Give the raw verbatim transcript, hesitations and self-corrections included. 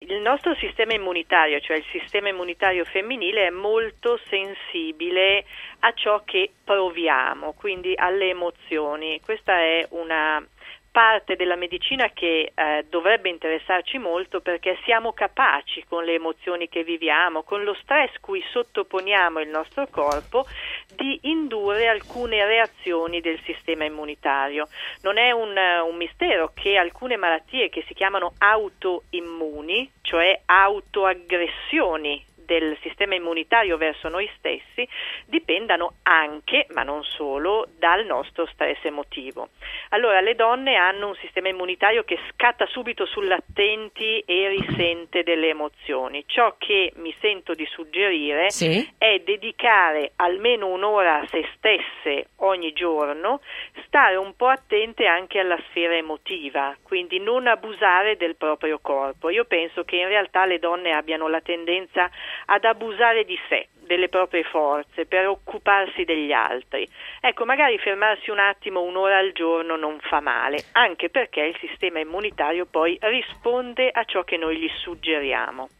il nostro sistema immunitario, cioè il sistema immunitario femminile, è molto sensibile a ciò che proviamo, quindi alle emozioni. Questa è una parte della medicina che eh, dovrebbe interessarci molto, perché siamo capaci, con le emozioni che viviamo, con lo stress cui sottoponiamo il nostro corpo, di indurre alcune reazioni del sistema immunitario. Non è un, un mistero che alcune malattie che si chiamano autoimmuni, cioè autoaggressioni del sistema immunitario verso noi stessi, dipendano anche, ma non solo, dal nostro stress emotivo. Allora, le donne hanno un sistema immunitario che scatta subito sull'attenti e risente delle emozioni. Ciò che mi sento di suggerire sì. è dedicare almeno un'ora a se stesse ogni giorno, stare un po' attente anche alla sfera emotiva, quindi non abusare del proprio corpo. Io penso che in realtà le donne abbiano la tendenza ad abusare di sé, delle proprie forze, per occuparsi degli altri. Ecco, magari fermarsi un attimo, un'ora al giorno, non fa male, anche perché il sistema immunitario poi risponde a ciò che noi gli suggeriamo.